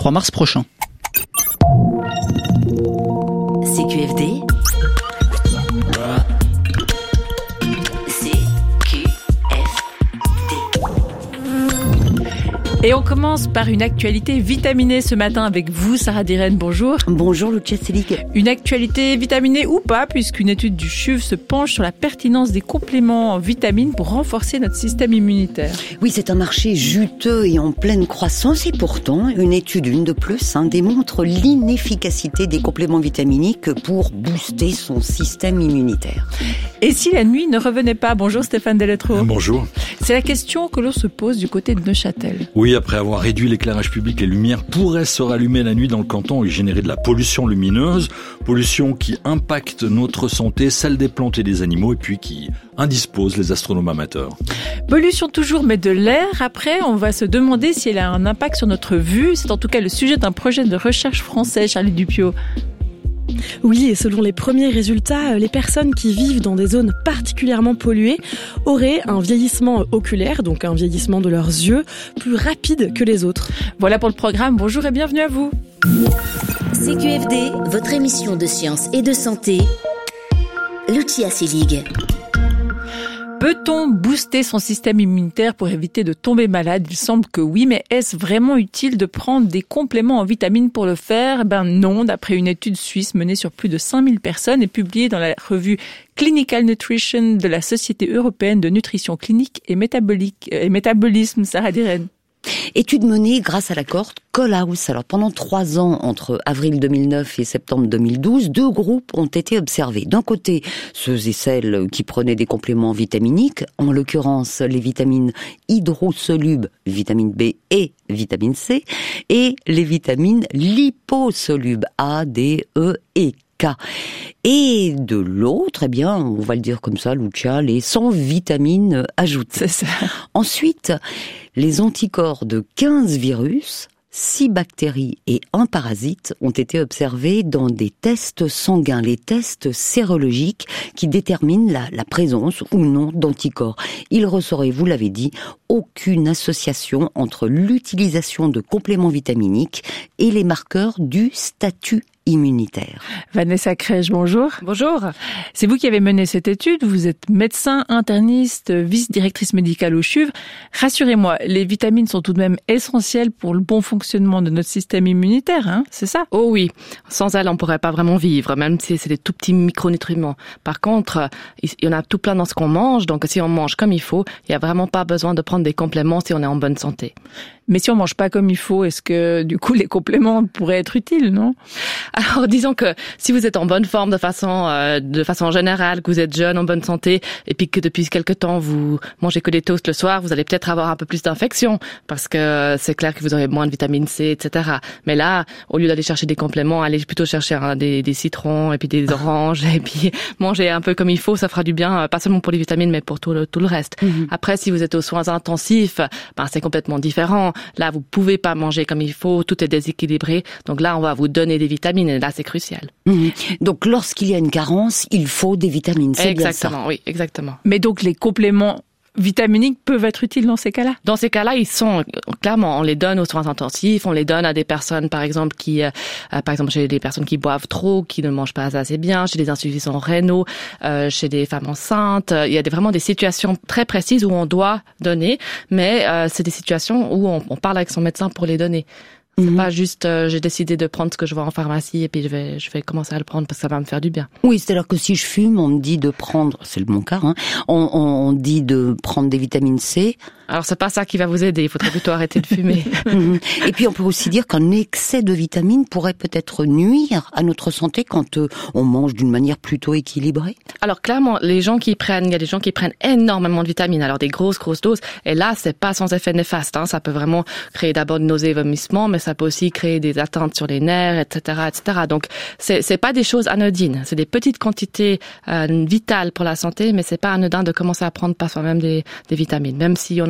23 mars prochain. CQFD. Et on commence par une actualité vitaminée ce matin avec vous, Sarah Diren. Bonjour. Bonjour, Lucia Selig. Une actualité vitaminée ou pas, puisqu'une étude du CHUV se penche sur la pertinence des compléments en vitamines pour renforcer notre système immunitaire. Oui, c'est un marché juteux et en pleine croissance. Et pourtant, une de plus, démontre l'inefficacité des compléments vitaminiques pour booster son système immunitaire. Et si la nuit ne revenait pas? Bonjour Stéphane Deletreau. Bonjour. C'est la question que l'on se pose du côté de Neuchâtel. Oui, après avoir réduit l'éclairage public, les lumières pourraient se rallumer la nuit dans le canton et générer de la pollution lumineuse. Pollution qui impacte notre santé, celle des plantes et des animaux, et puis qui indispose les astronomes amateurs. Pollution toujours, mais de l'air. Après, on va se demander si elle a un impact sur notre vue. C'est en tout cas le sujet d'un projet de recherche français, Charlie Dupiot. Oui, et selon les premiers résultats, les personnes qui vivent dans des zones particulièrement polluées auraient un vieillissement oculaire, donc un vieillissement de leurs yeux, plus rapide que les autres. Voilà pour le programme. Bonjour et bienvenue à vous. CQFD, votre émission de science et de santé. Lucia Selig. Peut-on booster son système immunitaire pour éviter de tomber malade? Il semble que oui, mais est-ce vraiment utile de prendre des compléments en vitamines pour le faire? Non, d'après une étude suisse menée sur plus de 5000 personnes et publiée dans la revue Clinical Nutrition de la Société européenne de nutrition clinique et métabolisme. Sarah Diren. Étude menée grâce à la cohorte Coalhouse. Alors, pendant 3 ans, entre avril 2009 et septembre 2012, 2 groupes ont été observés. D'un côté, ceux et celles qui prenaient des compléments vitaminiques, en l'occurrence les vitamines hydrosolubles, vitamine B et vitamine C, et les vitamines liposolubles A, D, E et K. Et de l'autre, on va le dire comme ça, Lucia, les 100 vitamines ajoutées. C'est ça. Ensuite, les anticorps de 15 virus, 6 bactéries et 1 parasite ont été observés dans des tests sanguins, les tests sérologiques qui déterminent la présence ou non d'anticorps. Il ressortait, vous l'avez dit, aucune association entre l'utilisation de compléments vitaminiques et les marqueurs du statut immunitaire. Vanessa Crèche, bonjour. Bonjour. C'est vous qui avez mené cette étude. Vous êtes médecin, interniste, vice-directrice médicale au CHUV. Rassurez-moi, les vitamines sont tout de même essentielles pour le bon fonctionnement de notre système immunitaire, c'est ça? Oh oui. Sans elles, on pourrait pas vraiment vivre, même si c'est des tout petits micronutriments. Par contre, il y en a tout plein dans ce qu'on mange, donc si on mange comme il faut, il y a vraiment pas besoin de prendre des compléments si on est en bonne santé. Mais si on mange pas comme il faut, est-ce que, du coup, les compléments pourraient être utiles, non? Alors, disons que si vous êtes en bonne forme de façon générale, que vous êtes jeune, en bonne santé, et puis que depuis quelque temps vous mangez que des toasts le soir, vous allez peut-être avoir un peu plus d'infections, parce que c'est clair que vous aurez moins de vitamine C, etc. Mais là, au lieu d'aller chercher des compléments, allez plutôt chercher des citrons, et puis des oranges, et puis manger un peu comme il faut, ça fera du bien, pas seulement pour les vitamines, mais pour tout le reste. Après, si vous êtes aux soins intensifs, c'est complètement différent. Là, vous pouvez pas manger comme il faut, tout est déséquilibré. Donc là, on va vous donner des vitamines et là, c'est crucial. Donc, lorsqu'il y a une carence, il faut des vitamines, c'est bien ça? Exactement, oui, exactement. Mais donc, les compléments vitaminiques peuvent être utiles dans ces cas-là? Dans ces cas-là, ils sont, clairement, on les donne aux soins intensifs, on les donne à des personnes, par exemple, chez des personnes qui boivent trop, qui ne mangent pas assez bien, chez des insuffisants rénaux, chez des femmes enceintes. Il y a vraiment des situations très précises où on doit donner, mais c'est des situations où on parle avec son médecin pour les donner. C'est pas juste j'ai décidé de prendre ce que je vois en pharmacie et puis je vais commencer à le prendre parce que ça va me faire du bien. Oui, c'est-à-dire que si je fume, on me dit de prendre, c'est mon cas, on dit de prendre des vitamines C. Alors c'est pas ça qui va vous aider, il faudrait plutôt arrêter de fumer. Et puis on peut aussi dire qu'un excès de vitamines pourrait peut-être nuire à notre santé quand on mange d'une manière plutôt équilibrée. Alors clairement, il y a des gens qui prennent énormément de vitamines, alors des grosses doses, et là c'est pas sans effet néfaste, ça peut vraiment créer d'abord de nausées et vomissements, mais ça peut aussi créer des atteintes sur les nerfs, etc., etc. Donc c'est pas des choses anodines, c'est des petites quantités vitales pour la santé, mais c'est pas anodin de commencer à prendre par soi-même des vitamines, même si on n'a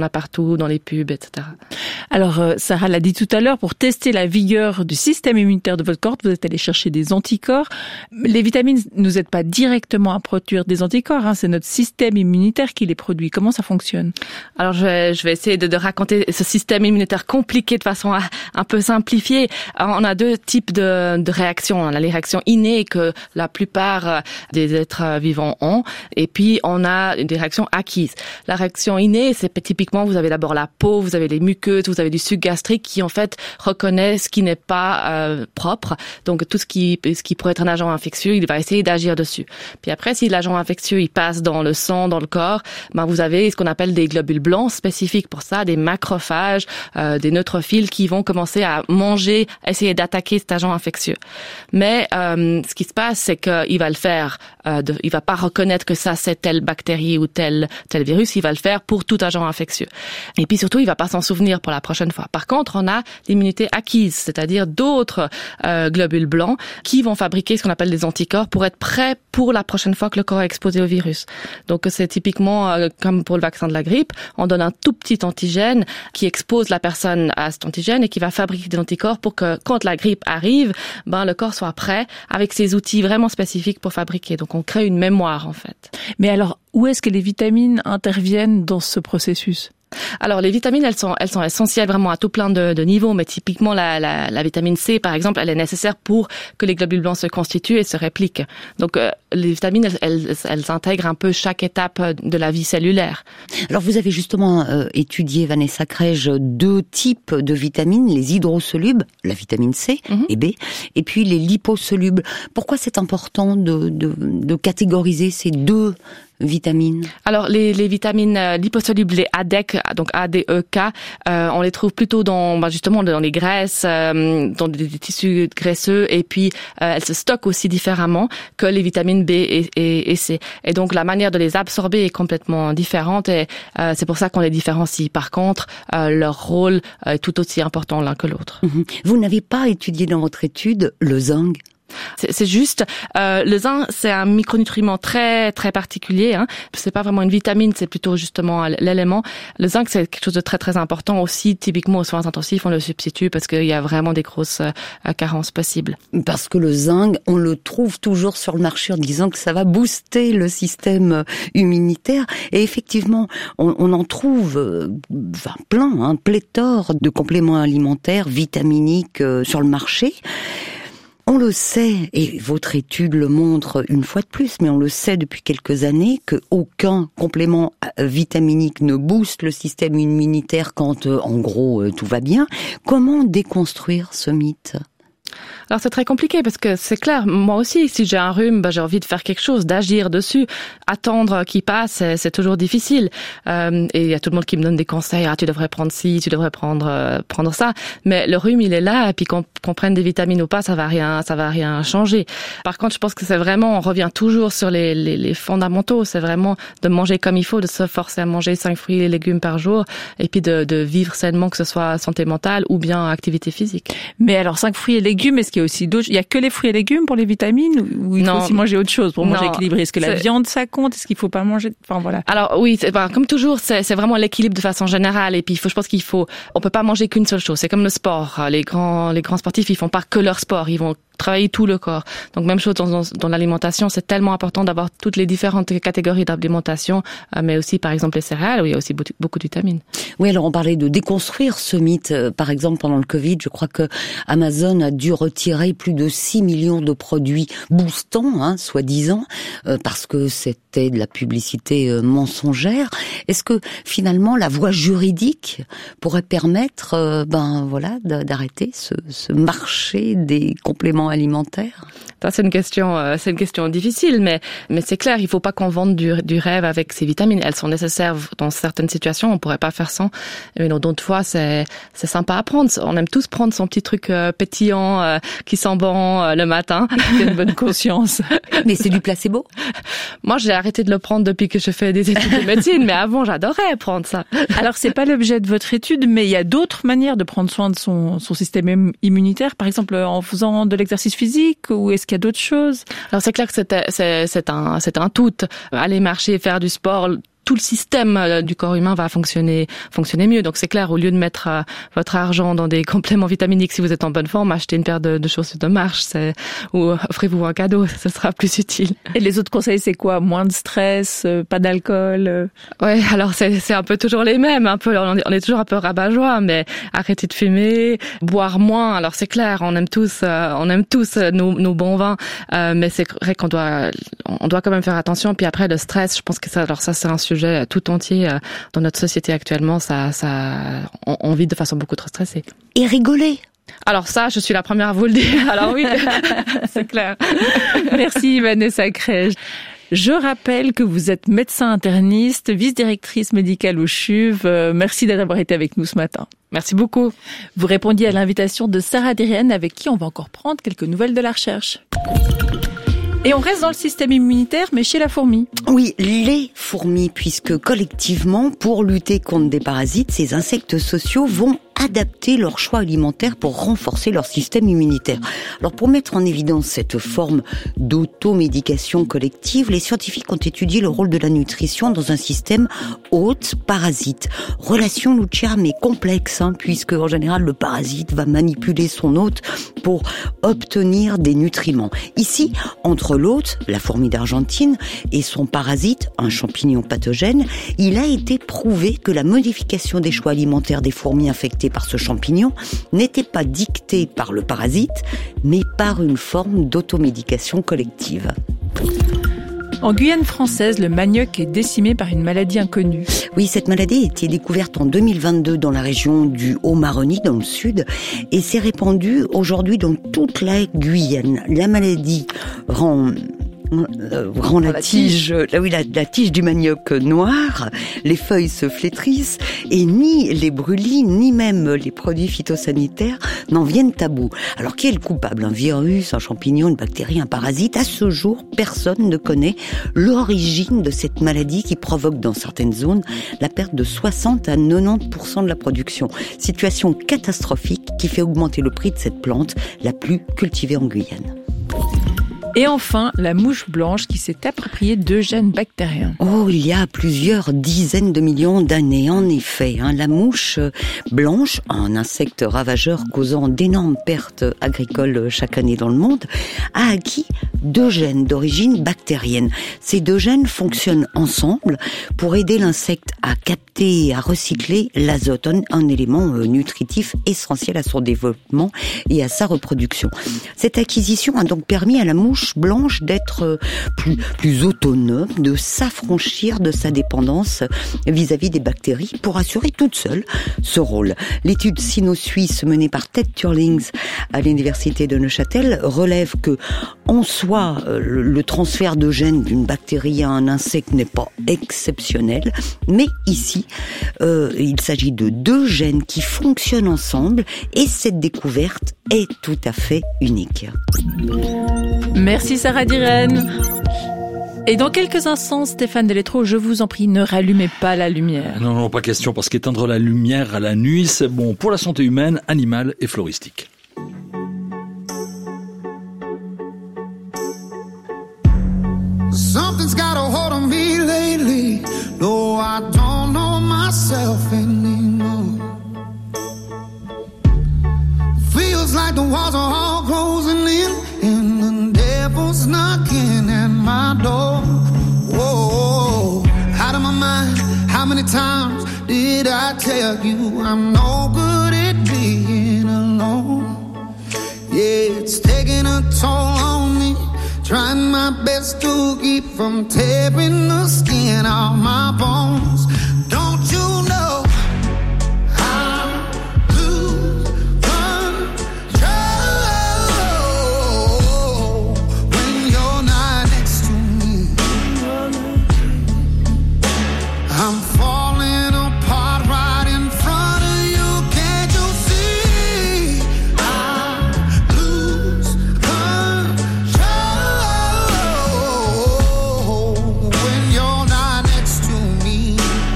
a partout, dans les pubs, etc. Alors, Sarah l'a dit tout à l'heure, pour tester la vigueur du système immunitaire de votre corps, vous êtes allé chercher des anticorps. Les vitamines ne nous aident pas directement à produire des anticorps, hein, c'est notre système immunitaire qui les produit. Comment ça fonctionne? Alors, je vais essayer de raconter ce système immunitaire compliqué de façon un peu simplifiée. On a deux types de réactions. On a les réactions innées que la plupart des êtres vivants ont, et puis on a des réactions acquises. La réaction innée, c'est typiquement, vous avez d'abord la peau, vous avez les muqueuses, vous avez du suc gastrique qui en fait reconnaît ce qui n'est pas propre. Donc tout ce qui pourrait être un agent infectieux, il va essayer d'agir dessus. Puis après, si l'agent infectieux il passe dans le sang, dans le corps, vous avez ce qu'on appelle des globules blancs spécifiques pour ça, des macrophages, des neutrophiles qui vont commencer à manger, essayer d'attaquer cet agent infectieux. Mais ce qui se passe, c'est qu'il va le faire, il va pas reconnaître que ça c'est telle bactérie ou tel virus, il va le faire pour tout agent infectieux. Et puis surtout, il va pas s'en souvenir pour la prochaine fois. Par contre, on a l'immunité acquise, c'est-à-dire d'autres globules blancs qui vont fabriquer ce qu'on appelle des anticorps pour être prêts pour la prochaine fois que le corps est exposé au virus. Donc c'est typiquement comme pour le vaccin de la grippe, on donne un tout petit antigène qui expose la personne à cet antigène et qui va fabriquer des anticorps pour que quand la grippe arrive, le corps soit prêt avec ses outils vraiment spécifiques pour fabriquer. Donc on crée une mémoire en fait. Mais alors, où est-ce que les vitamines interviennent dans ce processus? Alors les vitamines, elles sont essentielles vraiment à tout plein de niveaux, mais typiquement la vitamine C par exemple, elle est nécessaire pour que les globules blancs se constituent et se répliquent. Donc les vitamines, elles intègrent un peu chaque étape de la vie cellulaire. Alors vous avez justement étudié, Vanessa Krejg, deux types de vitamines, les hydrosolubles, la vitamine C et B, et puis les liposolubles. Pourquoi c'est important de catégoriser ces deux vitamines? Alors les vitamines liposolubles, les ADEC, donc ADEK, on les trouve plutôt justement dans les graisses, dans des tissus graisseux, et puis elles se stockent aussi différemment que les vitamines B et C. Et donc la manière de les absorber est complètement différente, et c'est pour ça qu'on les différencie. Par contre, leur rôle est tout aussi important l'un que l'autre. Vous n'avez pas étudié dans votre étude le zinc? C'est juste, le zinc, c'est un micronutriment très très particulier. C'est pas vraiment une vitamine, c'est plutôt justement l'élément. Le zinc, c'est quelque chose de très très important aussi. Typiquement aux soins intensifs, on le substitue parce qu'il y a vraiment des grosses carences possibles. Parce que le zinc, on le trouve toujours sur le marché en disant que ça va booster le système immunitaire. Et effectivement, on en trouve plein, pléthore de compléments alimentaires vitaminiques sur le marché. On le sait, et votre étude le montre une fois de plus, mais on le sait depuis quelques années, qu'aucun complément vitaminique ne booste le système immunitaire quand, en gros, tout va bien. Comment déconstruire ce mythe ? Alors c'est très compliqué parce que c'est clair, moi aussi, si j'ai un rhume, j'ai envie de faire quelque chose, d'agir dessus. Attendre qu'il passe, c'est toujours difficile. Et il y a tout le monde qui me donne des conseils. Tu devrais prendre ci, tu devrais prendre ça. Mais le rhume, il est là, et puis qu'on prenne des vitamines ou pas, ça va rien changer. Par contre, je pense que c'est vraiment, on revient toujours sur les fondamentaux. C'est vraiment de manger comme il faut, de se forcer à manger 5 fruits et légumes par jour, et puis de vivre sainement, que ce soit santé mentale ou bien activité physique. Mais alors 5 fruits et légumes, est-ce qu'il y a aussi d'autres? Il y a que les fruits et légumes pour les vitamines, ou il faut aussi manger autre chose pour manger équilibré? Est-ce que la viande ça compte? Est-ce qu'il faut pas manger? Enfin voilà. Alors oui, comme toujours, c'est vraiment l'équilibre de façon générale. Et puis je pense on peut pas manger qu'une seule chose. C'est comme le sport. Les grands sportifs, ils font pas que leur sport. Ils vont travailler tout le corps. Donc même chose dans l'alimentation, c'est tellement important d'avoir toutes les différentes catégories d'alimentation, mais aussi par exemple les céréales où il y a aussi beaucoup de vitamines. Oui, alors on parlait de déconstruire ce mythe. Par exemple, pendant le Covid, je crois que Amazon a dû retirer plus de 6 millions de produits boostants, soi-disant, parce que c'était de la publicité mensongère. Est-ce que finalement la voie juridique pourrait permettre, d'arrêter ce marché des compléments alimentaires? Ça, c'est une question difficile, mais c'est clair, il faut pas qu'on vende du rêve avec ces vitamines. Elles sont nécessaires dans certaines situations, on pourrait pas faire sans. Mais d'autres fois, c'est sympa à prendre. On aime tous prendre son petit truc pétillant qui sent bon le matin. C'est une bonne conscience. Mais c'est du placebo. Moi, j'ai arrêté de le prendre depuis que je fais des études de médecine, mais avant, j'adorais prendre ça. Alors, c'est pas l'objet de votre étude, mais il y a d'autres manières de prendre soin de son système immunitaire, par exemple en faisant de l'exercice physique, ou est-ce qu'il y a d'autres choses? Alors c'est clair que c'est un tout. Aller marcher, faire du sport tout le système du corps humain va fonctionner mieux. Donc c'est clair, au lieu de mettre votre argent dans des compléments vitaminiques, si vous êtes en bonne forme, achetez une paire de chaussures de marche, ou offrez-vous un cadeau, ce sera plus utile. Et les autres conseils, c'est quoi? Moins de stress, pas d'alcool? Ouais, alors c'est un peu toujours les mêmes, on est toujours un peu rabat-joie, mais arrêtez de fumer, boire moins. Alors c'est clair, on aime tous nos bons vins, mais c'est vrai qu'on doit quand même faire attention. Puis après, le stress, je pense que ça c'est un sujet tout entier dans notre société actuellement. On vit de façon beaucoup trop stressée. Et rigoler. Alors ça, je suis la première à vous le dire. Alors oui, c'est clair. Merci Vanessa Craige. Je rappelle que vous êtes médecin interniste, vice-directrice médicale au CHUV. Merci d'avoir été avec nous ce matin. Merci beaucoup. Vous répondiez à l'invitation de Sarah Dirienne, avec qui on va encore prendre quelques nouvelles de la recherche. Et on reste dans le système immunitaire, mais chez la fourmi. Oui, les fourmis, puisque collectivement, pour lutter contre des parasites, ces insectes sociaux vont adapter leur choix alimentaire pour renforcer leur système immunitaire. Alors pour mettre en évidence cette forme d'automédication collective, les scientifiques ont étudié le rôle de la nutrition dans un système hôte-parasite. Relation, Lucia, mais complexe, puisque en général le parasite va manipuler son hôte pour obtenir des nutriments. Ici, entre l'hôte, la fourmi d'Argentine, et son parasite, un champignon pathogène, il a été prouvé que la modification des choix alimentaires des fourmis infectées par ce champignon n'était pas dictée par le parasite, mais par une forme d'automédication collective. En Guyane française, le manioc est décimé par une maladie inconnue. Oui, cette maladie a été découverte en 2022 dans la région du Haut-Maroni, dans le sud, et s'est répandue aujourd'hui dans toute la Guyane. La maladie rend la tige du manioc noire, les feuilles se flétrissent et ni les brûlis ni même les produits phytosanitaires n'en viennent à bout. Alors qui est le coupable? Un virus, un champignon, une bactérie, un parasite? À ce jour, personne ne connaît l'origine de cette maladie qui provoque dans certaines zones la perte de 60 à 90% de la production. Situation catastrophique qui fait augmenter le prix de cette plante la plus cultivée en Guyane. Et enfin, la mouche blanche qui s'est appropriée 2 gènes bactériens. Oh, il y a plusieurs dizaines de millions d'années, en effet. La mouche blanche, un insecte ravageur causant d'énormes pertes agricoles chaque année dans le monde, a acquis 2 gènes d'origine bactérienne. Ces 2 gènes fonctionnent ensemble pour aider l'insecte à capter et à recycler l'azote, un élément nutritif essentiel à son développement et à sa reproduction. Cette acquisition a donc permis à la mouche blanche d'être plus autonome, de s'affranchir de sa dépendance vis-à-vis des bactéries pour assurer toute seule ce rôle. L'étude sino-suisse menée par Ted Turlings à l'université de Neuchâtel relève que, en soi, le transfert de gènes d'une bactérie à un insecte n'est pas exceptionnel, mais ici, il s'agit de 2 gènes qui fonctionnent ensemble et cette découverte est tout à fait unique. Merci Sarah Dirienne. Et dans quelques instants, Stéphane Deletreau, je vous en prie, ne rallumez pas la lumière. Non, pas question, parce qu'éteindre la lumière à la nuit, c'est bon pour la santé humaine, animale et floristique. Something's got a hold on me lately. No, I don't know myself anymore. Feels like the walls are all closing in and the devil's knocking at my door. Whoa, out of my mind. How many times did I tell you I'm no good at being alone? Yeah, it's taking a toll on me. Trying my best to keep from tearing the skin off my bones. Don't you know I lose control when you're not next to me? I'm falling apart right in front of you. Can't you see? I lose control when you're not next to me.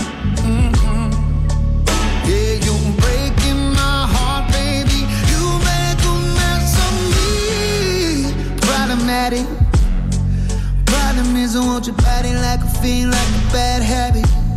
Yeah, you're breaking my heart, baby. You make a mess of me. Problematic. Problem is I want your body like a fiend, like a bad habit.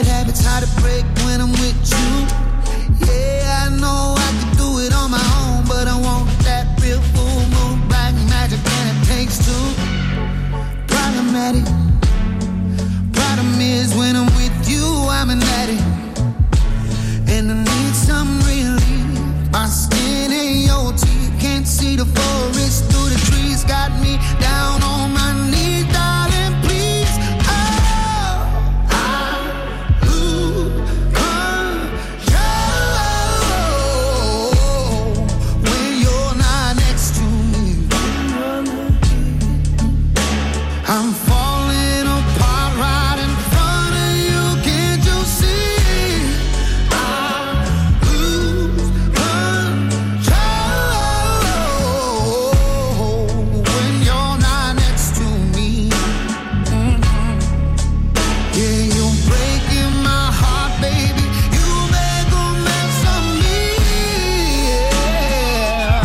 bad habits hard to break when I'm with you. Yeah, I know I can do it on my own, but I want that real full moon, black magic, and it takes two. Problematic. Problem is when I'm with you, I'm an addict, and I need some relief. My skin ain't your teeth, can't see the forest through the trees. Got me down on my knees, darling, please. Oh, I lose control when you're not next to me. I'm falling apart right in front of you, can't you see? I lose control when you're not next to me. Yeah, you're breaking my heart, baby. You make a mess of me. Yeah.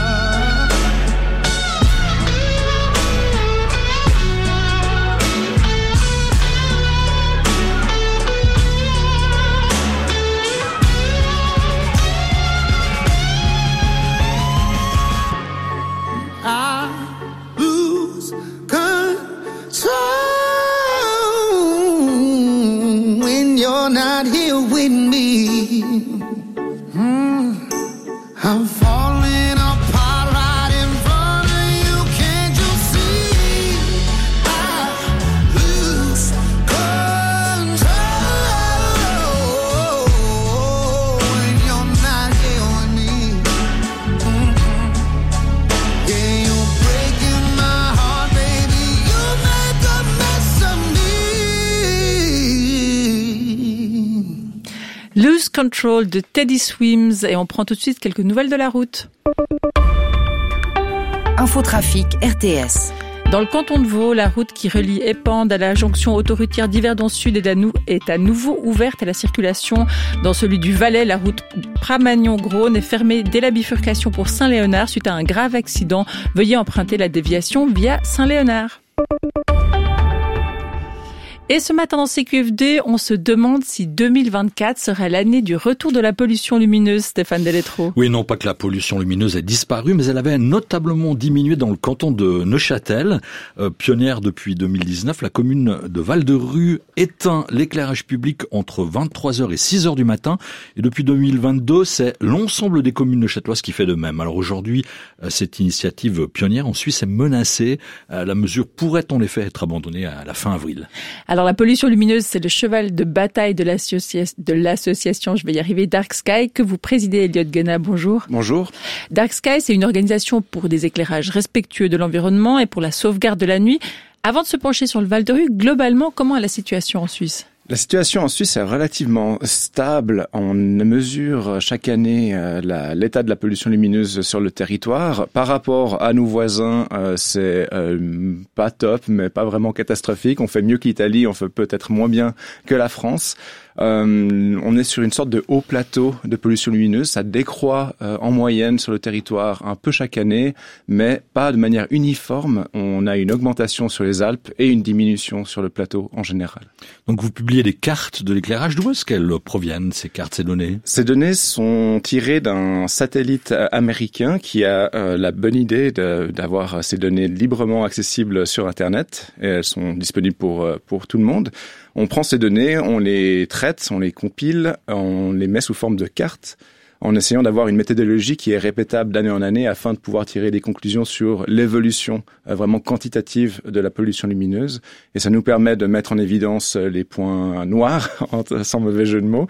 I lose control when you're not here with me. I'm falling apart right in front of you, can't you see? I lose control when you're not here with me. Yeah, you're breaking my heart, baby. You make a mess of me. Lose Control de Teddy Swims, et on prend tout de suite quelques nouvelles de la route. Infotrafic RTS. Dans le canton de Vaud, la route qui relie Épande à la jonction autoroutière d'Yverdon Sud est à nouveau ouverte à la circulation. Dans celui du Valais, la route Pramagnon-Grosne est fermée dès la bifurcation pour Saint-Léonard suite à un grave accident. Veuillez emprunter la déviation via Saint-Léonard. Et ce matin dans CQFD, on se demande si 2024 sera l'année du retour de la pollution lumineuse, Stéphane Deletreau. Oui, non pas que la pollution lumineuse ait disparu, mais elle avait notablement diminué dans le canton de Neuchâtel. Pionnière depuis 2019, la commune de Val-de-Rue éteint l'éclairage public entre 23h et 6h du matin. Et depuis 2022, c'est l'ensemble des communes neuchâteloises qui fait de même. Alors aujourd'hui, cette initiative pionnière en Suisse est menacée. La mesure pourrait en effet être abandonnée à la fin avril. Alors la pollution lumineuse, c'est le cheval de bataille de l'association, je vais y arriver, Dark Sky, que vous présidez, Elliot Guéna. Bonjour. Bonjour. Dark Sky, c'est une organisation pour des éclairages respectueux de l'environnement et pour la sauvegarde de la nuit. Avant de se pencher sur le Val-de-Rue, globalement, comment est la situation en Suisse ? La situation en Suisse est relativement stable. On mesure chaque année l'état de la pollution lumineuse sur le territoire. Par rapport à nos voisins, c'est pas top, mais pas vraiment catastrophique. On fait mieux que l'Italie, on fait peut-être moins bien que la France. On est sur une sorte de haut plateau de pollution lumineuse. Ça décroît en moyenne sur le territoire un peu chaque année, mais pas de manière uniforme. On a une augmentation sur les Alpes et une diminution sur le plateau en général. Donc vous publiez des cartes de l'éclairage. D'où est-ce qu'elles proviennent, ces cartes, ces données ? Ces données sont tirées d'un satellite américain qui a la bonne idée d'avoir ces données librement accessibles sur Internet. Et elles sont disponibles pour tout le monde. On prend ces données, on les traite, on les compile, on les met sous forme de cartes, en essayant d'avoir une méthodologie qui est répétable d'année en année afin de pouvoir tirer des conclusions sur l'évolution vraiment quantitative de la pollution lumineuse. Et ça nous permet de mettre en évidence les points noirs, sans mauvais jeu de mots,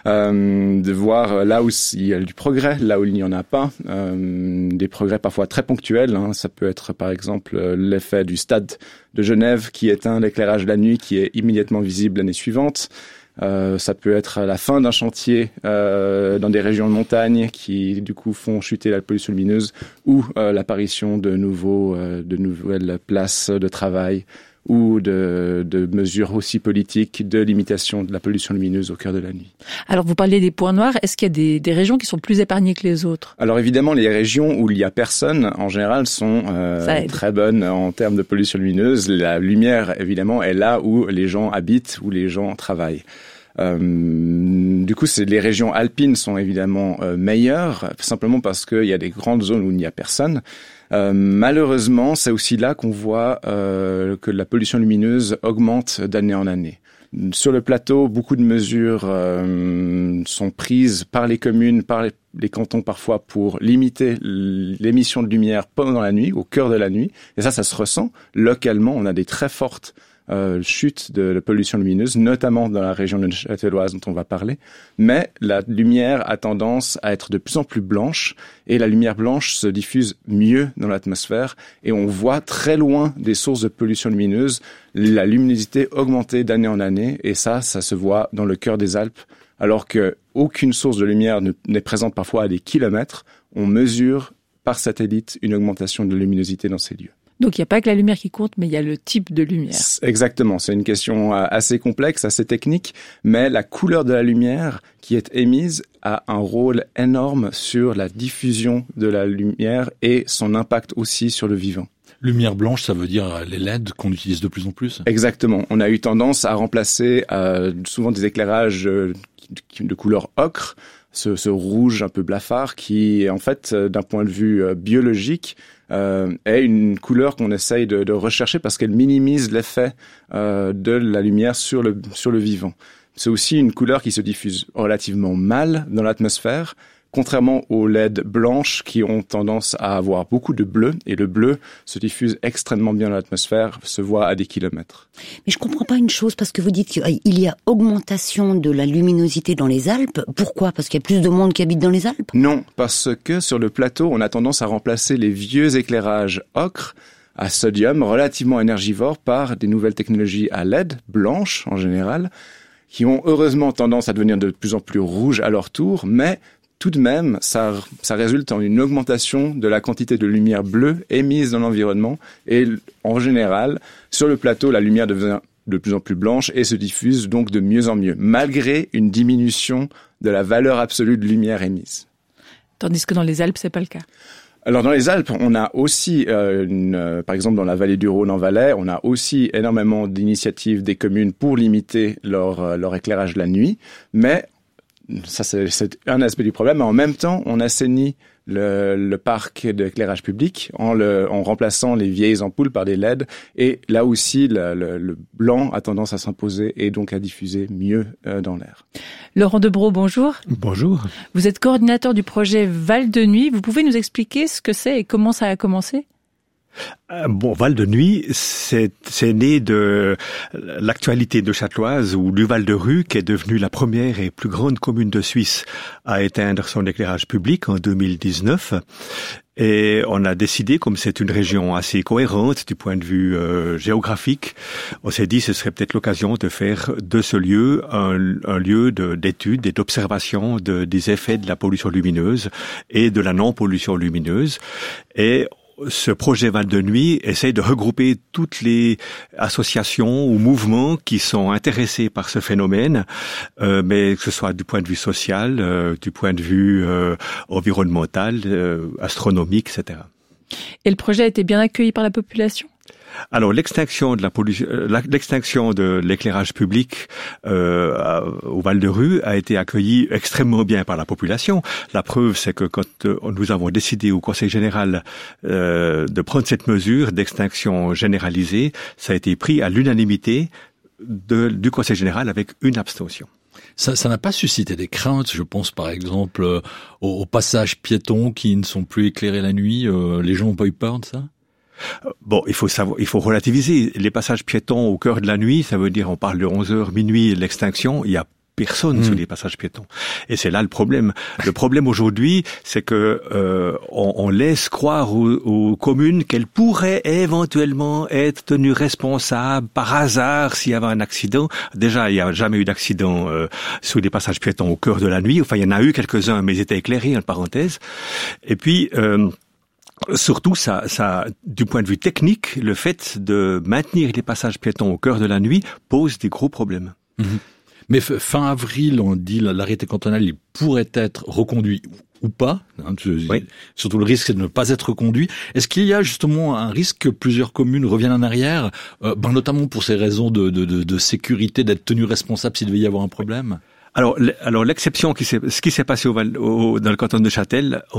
de voir là où il y a du progrès, là où il n'y en a pas, des progrès parfois très ponctuels. Ça peut être par exemple l'effet du stade de Genève qui éteint l'éclairage la nuit qui est immédiatement visible l'année suivante. Ça peut être la fin d'un chantier dans des régions de montagne qui du coup font chuter la pollution lumineuse ou l'apparition de nouvelles places de travail ou de mesures aussi politiques de limitation de la pollution lumineuse au cœur de la nuit. Alors vous parlez des points noirs, est-ce qu'il y a des régions qui sont plus épargnées que les autres ? Alors évidemment, les régions où il n'y a personne, en général, sont très bonnes en termes de pollution lumineuse. La lumière, évidemment, est là où les gens habitent, où les gens travaillent. Du coup, les régions alpines sont évidemment meilleures, simplement parce qu'il y a des grandes zones où il n'y a personne. Malheureusement, c'est aussi là qu'on voit que la pollution lumineuse augmente d'année en année. Sur le plateau, beaucoup de mesures sont prises par les communes, par les cantons parfois pour limiter l'émission de lumière pendant la nuit, au cœur de la nuit. Et ça se ressent. Localement, on a des très fortes chutes de la pollution lumineuse, notamment dans la région de Châtelloise dont on va parler. Mais la lumière a tendance à être de plus en plus blanche et la lumière blanche se diffuse mieux dans l'atmosphère et on voit très loin des sources de pollution lumineuse la luminosité augmenter d'année en année et ça se voit dans le cœur des Alpes alors que aucune source de lumière n'est présente parfois à des kilomètres. On mesure par satellite une augmentation de luminosité dans ces lieux. Donc il n'y a pas que la lumière qui compte, mais il y a le type de lumière. Exactement, c'est une question assez complexe, assez technique, mais la couleur de la lumière qui est émise a un rôle énorme sur la diffusion de la lumière et son impact aussi sur le vivant. Lumière blanche, ça veut dire les LED qu'on utilise de plus en plus. Exactement, on a eu tendance à remplacer souvent des éclairages de couleur ocre, ce rouge un peu blafard qui, en fait, d'un point de vue biologique, est une couleur qu'on essaye de rechercher parce qu'elle minimise l'effet de la lumière sur le vivant. C'est aussi une couleur qui se diffuse relativement mal dans l'atmosphère, contrairement aux LED blanches qui ont tendance à avoir beaucoup de bleu, et le bleu se diffuse extrêmement bien dans l'atmosphère, se voit à des kilomètres. Mais je comprends pas une chose, parce que vous dites qu'il y a augmentation de la luminosité dans les Alpes. Pourquoi ? Parce qu'il y a plus de monde qui habite dans les Alpes ? Non, parce que sur le plateau, on a tendance à remplacer les vieux éclairages ocre à sodium, relativement énergivores, par des nouvelles technologies à LED, blanches en général, qui ont heureusement tendance à devenir de plus en plus rouges à leur tour, mais tout de même, ça résulte en une augmentation de la quantité de lumière bleue émise dans l'environnement. Et en général, sur le plateau, la lumière devient de plus en plus blanche et se diffuse donc de mieux en mieux, malgré une diminution de la valeur absolue de lumière émise. Tandis que dans les Alpes, c'est pas le cas. Alors dans les Alpes, on a aussi, par exemple dans la vallée du Rhône en Valais, on a aussi énormément d'initiatives des communes pour limiter leur éclairage la nuit, mais ça, c'est un aspect du problème. Mais en même temps, on assainit le parc d'éclairage public en remplaçant les vieilles ampoules par des LED. Et là aussi, le blanc a tendance à s'imposer et donc à diffuser mieux dans l'air. Laurent Debroux, bonjour. Bonjour. Vous êtes coordinateur du projet Val de Nuit. Vous pouvez nous expliquer ce que c'est et comment ça a commencé ? Val de Nuit, c'est né de l'actualité de Châtelloise où du Val de Rue, qui est devenue la première et plus grande commune de Suisse à éteindre son éclairage public en 2019. Et on a décidé, comme c'est une région assez cohérente du point de vue géographique, on s'est dit que ce serait peut-être l'occasion de faire de ce lieu un lieu d'étude et d'observation des effets de la pollution lumineuse et de la non-pollution lumineuse. Et ce projet Val de Nuit essaie de regrouper toutes les associations ou mouvements qui sont intéressés par ce phénomène, mais que ce soit du point de vue social, du point de vue environnemental, astronomique, etc. Et le projet a été bien accueilli par la population ? Alors l'extinction de l'éclairage public au Val de Rue a été accueillie extrêmement bien par la population. La preuve, c'est que quand nous avons décidé au Conseil général de prendre cette mesure d'extinction généralisée, ça a été pris à l'unanimité du Conseil général avec une abstention. Ça n'a pas suscité des craintes, je pense par exemple aux passages piétons qui ne sont plus éclairés la nuit. Les gens n'ont pas eu peur de ça ? Bon, il faut relativiser. Les passages piétons au cœur de la nuit, ça veut dire on parle de 11h, minuit, l'extinction, il y a personne sur les passages piétons. Et c'est là le problème. Le problème aujourd'hui, c'est que on laisse croire aux communes qu'elles pourraient éventuellement être tenues responsables par hasard s'il y avait un accident. Déjà, il n'y a jamais eu d'accident sur des passages piétons au cœur de la nuit. Enfin, il y en a eu quelques-uns, mais ils étaient éclairés, entre parenthèses. Et puis surtout, ça, du point de vue technique, le fait de maintenir les passages piétons au cœur de la nuit pose des gros problèmes. Mais fin avril, on dit l'arrêté cantonal, il pourrait être reconduit ou pas, surtout le risque c'est de ne pas être conduit. Est-ce qu'il y a justement un risque que plusieurs communes reviennent en arrière, notamment pour ces raisons de sécurité, d'être tenues responsables s'il devait y avoir un problème? Alors l'exception ce qui s'est passé dans le canton de Neuchâtel en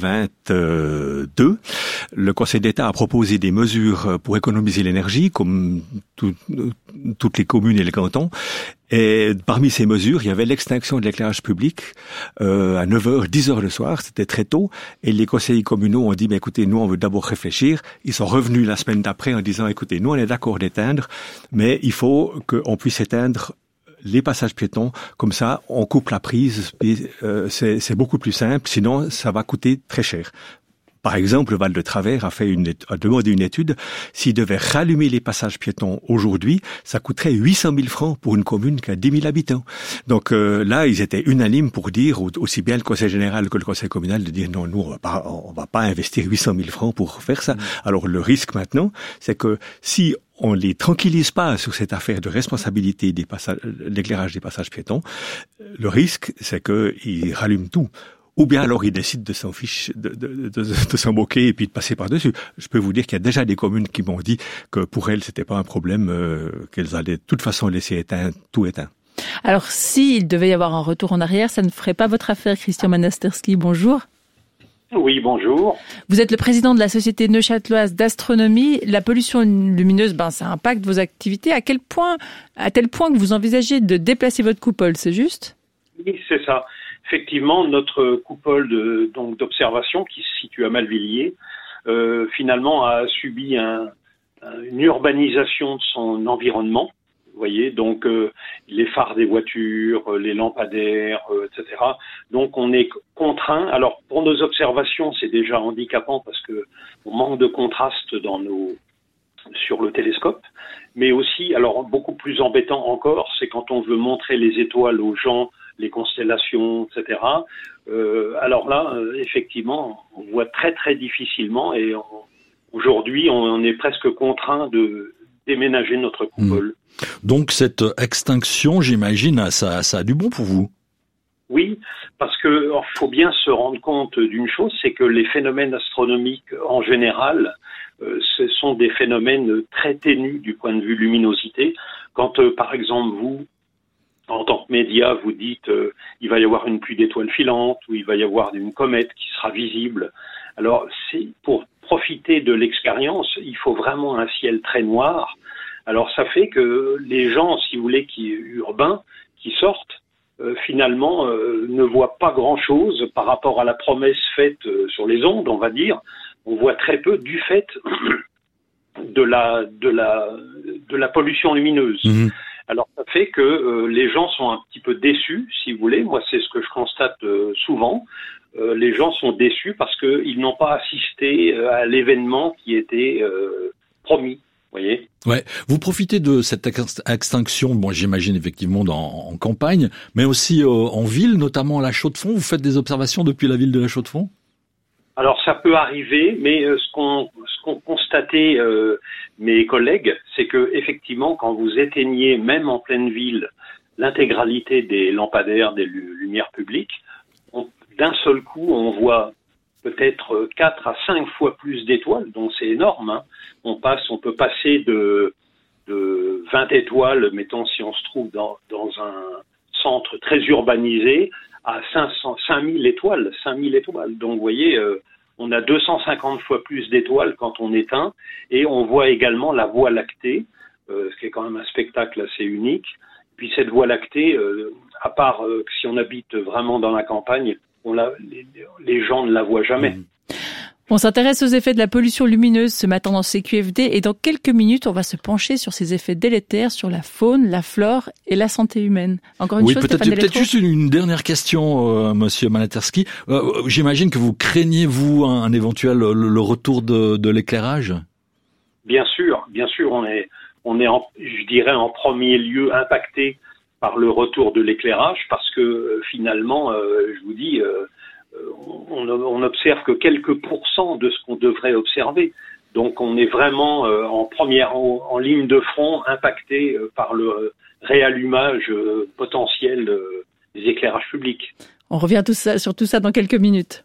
2022, le Conseil d'État a proposé des mesures pour économiser l'énergie, comme toutes les communes et les cantons. Et parmi ces mesures, il y avait l'extinction de l'éclairage public à 9h, 10h le soir, c'était très tôt. Et les conseillers communaux ont dit, écoutez, nous on veut d'abord réfléchir. Ils sont revenus la semaine d'après en disant, écoutez, nous on est d'accord d'éteindre, mais il faut qu'on puisse éteindre les passages piétons, comme ça, on coupe la prise, c'est beaucoup plus simple, sinon ça va coûter très cher. Par exemple, le Val de Travers a demandé une étude. S'il devait rallumer les passages piétons aujourd'hui, ça coûterait 800 000 francs pour une commune qui a 10 000 habitants. Donc là, ils étaient unanimes pour dire, aussi bien le Conseil général que le Conseil communal, de dire non, nous, on va pas investir 800 000 francs pour faire ça. Alors le risque maintenant, c'est que si on les tranquillise pas sur cette affaire de responsabilité l'éclairage des passages piétons, le risque, c'est qu'ils rallument tout. Ou bien alors ils décident de s'en ficher, de s'en moquer et puis de passer par-dessus. Je peux vous dire qu'il y a déjà des communes qui m'ont dit que pour elles, c'était pas un problème, qu'elles allaient de toute façon laisser tout éteint. Alors, s'il devait y avoir un retour en arrière, ça ne ferait pas votre affaire, Christian Manasterski. Bonjour. Oui, bonjour. Vous êtes le président de la Société neuchâteloise d'astronomie. La pollution lumineuse, ça impacte vos activités. À tel point que vous envisagez de déplacer votre coupole, c'est juste? Oui, c'est ça. Effectivement, notre coupole d'observation qui se situe à Malvilliers, finalement a subi une urbanisation de son environnement. Vous voyez, donc les phares des voitures, les lampadaires, etc. Donc on est contraint. Alors pour nos observations, c'est déjà handicapant parce que on manque de contraste sur le télescope. Mais aussi, alors beaucoup plus embêtant encore, c'est quand on veut montrer les étoiles aux gens, les constellations, etc. Alors là, effectivement, on voit très très difficilement et aujourd'hui, on est presque contraint de déménager notre coupole. Donc cette extinction, j'imagine, ça a du bon pour vous? Oui, parce que faut bien se rendre compte d'une chose, c'est que les phénomènes astronomiques en général, ce sont des phénomènes très ténus du point de vue luminosité. Quand, par exemple, vous, en tant que média, vous dites il va y avoir une pluie d'étoiles filantes ou il va y avoir une comète qui sera visible. Alors, pour profiter de l'expérience, il faut vraiment un ciel très noir. Alors, ça fait que les gens, si vous voulez, urbains, qui sortent, finalement, ne voient pas grand-chose par rapport à la promesse faite sur les ondes, on va dire. On voit très peu du fait de la pollution lumineuse. Alors, ça fait que les gens sont un petit peu déçus, si vous voulez. Moi, c'est ce que je constate souvent. Les gens sont déçus parce qu'ils n'ont pas assisté à l'événement qui était promis. Voyez. Ouais. Vous profitez de cette extinction, j'imagine effectivement en campagne, mais aussi en ville, notamment à La Chaux-de-Fonds. Vous faites des observations depuis la ville de La Chaux-de-Fonds? Alors ça peut arriver, mais ce qu'ont constaté mes collègues, c'est que effectivement, quand vous éteignez, même en pleine ville, l'intégralité des lampadaires, des lumières publiques, d'un seul coup, on voit peut-être 4 à 5 fois plus d'étoiles, donc c'est énorme. Hein. On peut passer de 20 étoiles, mettons si on se trouve dans un centre très urbanisé, à 5000 étoiles. Donc vous voyez, on a 250 fois plus d'étoiles quand on éteint, et on voit également la Voie lactée, ce qui est quand même un spectacle assez unique. Puis cette Voie lactée, à part si on habite vraiment dans la campagne, les gens ne la voient jamais. On s'intéresse aux effets de la pollution lumineuse ce matin dans CQFD et dans quelques minutes, on va se pencher sur ces effets délétères sur la faune, la flore et la santé humaine. Encore une chose, peut-être juste une dernière question, Monsieur Manasterski. J'imagine que vous craignez, vous, un éventuel le retour de l'éclairage? Bien sûr, on est je dirais en premier lieu impacté par le retour de l'éclairage parce que finalement, je vous dis, on observe que quelques pourcents de ce qu'on devrait observer. Donc on est vraiment en ligne de front impacté par le réallumage potentiel des éclairages publics. On revient sur tout ça dans quelques minutes.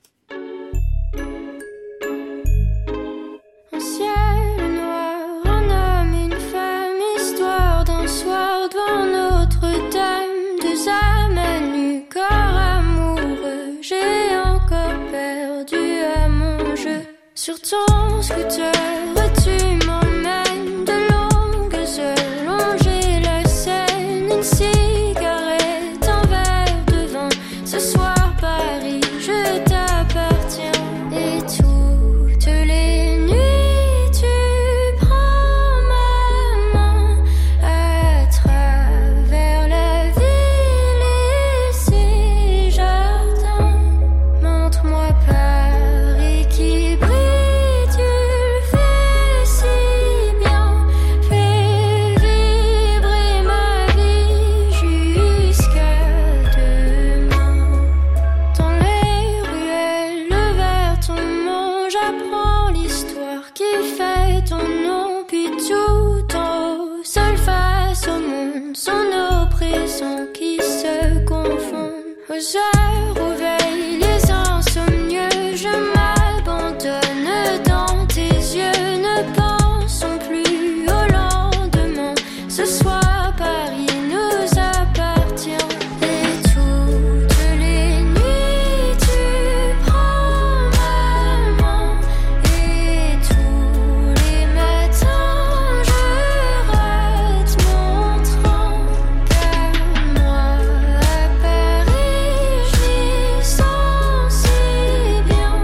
Un ciel noir, un homme, une femme, histoire d'un soir devant Notre-Dame, deux âmes à nu, corps amoureux. J'ai encore perdu à mon jeu. Sur ton scooter, tu m'emmènes de longues heures, longer la Seine, une cigarette, un verre de vin. Ce soir, Paris, je t'appartiens. Et toutes les nuits, tu prends ma main à travers la ville et ses jardins. Montre-moi Paris qui brille, tu le fais si bien. Fais vibrer ma vie jusqu'à demain. Dans les ruelles, le verre tombant, j'apprends l'histoire qui fait ton nom. Puis tout en haut, seul face au monde, sont nos présents qui se confondent. Aux heures où veillent les insomnieux, je m'abandonne dans tes yeux. Ne pensons plus au lendemain. Ce soir, Paris nous appartient. Et toutes les nuits, tu prends ma main. Et tous les matins, je rate mon train. Car moi, à Paris, j'y sens si bien.